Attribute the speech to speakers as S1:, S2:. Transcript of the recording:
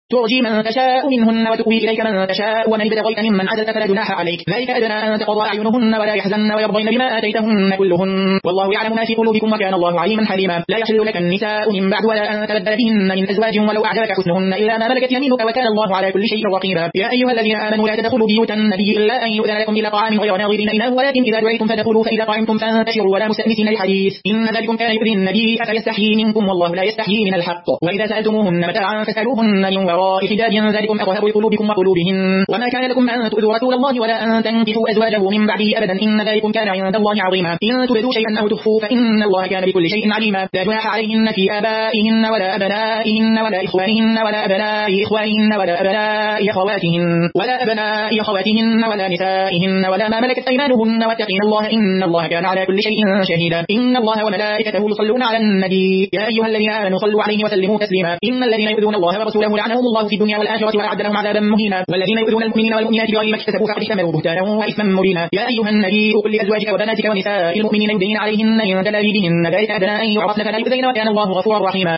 S1: ترجي من تشاء منهن وتؤوي إليك من تشاء ومن ابتغيت ممن عزلت فلا جناح عليك ذلك أدنى أن تقضى أعينهن ولا يحزن ويرضين بما آتيتهن كلهن والله يعلم ما في قلوبكم وكان الله عليما حليما لا يحل لك النساء من بعد ولا أن تبدل بهن من أزواج ولو أعجبك حسنهن إلا ما ملكت يمينك وكان الله على كل شيء رقيبا يا أيها الذين آمنوا لا تدخلوا بيوت النبي إلا أن يؤذن لكم إلى طعام غير ناظرين إناه ولكن إذا دعيتم فدخلوا فإذا طعمتم فانتشروا ولا مستأنسين لحديث إن ذلكم كان يؤذي النبي أفيستحيي منكم والله لا يستحيي من الحق وإذا سألتموهن متاعا فاسألوهن من وراء حجاب ذلكم أطهر لقلوبكم وقلوبهن وما كان لكم أن تؤذوا رسول الله ولا أن تنكحوا أزواجه من بعده أبدا إن ذلكم كان عند الله عظيما إن تبدوا شيئا أو تخفوا فإن الله كان بكل شيء عليما لا جناح عليهن في آبائهن ولا أبنائهن ولا إخوانهن ولا أبناء إخوانهن ولا أبناء أخواتهن ولا نسائهن ولا ما ملكت أيمانهن واتقين الله إن الله كان على كل شيء شهيدا إن الله وملائكته يصلون على النبي يا أيها الذين آمنوا صلوا عليه وسلموا تسليما إن الذين يؤذون الله ورسوله لعنهم الله في الدنيا والآخرة وأعد لهم عذابا مهينا والذين يؤذون المؤمنين والمؤمنات بغير ما اكتسبوا فقد احتملوا بهتانا وإثما مبينا يا أيها النبي قل لأزواجك وبناتك ونساء المؤمنين يدين عليهن من جلابيبهن ذلك أدنى أن يعرفن فلا يؤذين وكان الله غفورا رحيما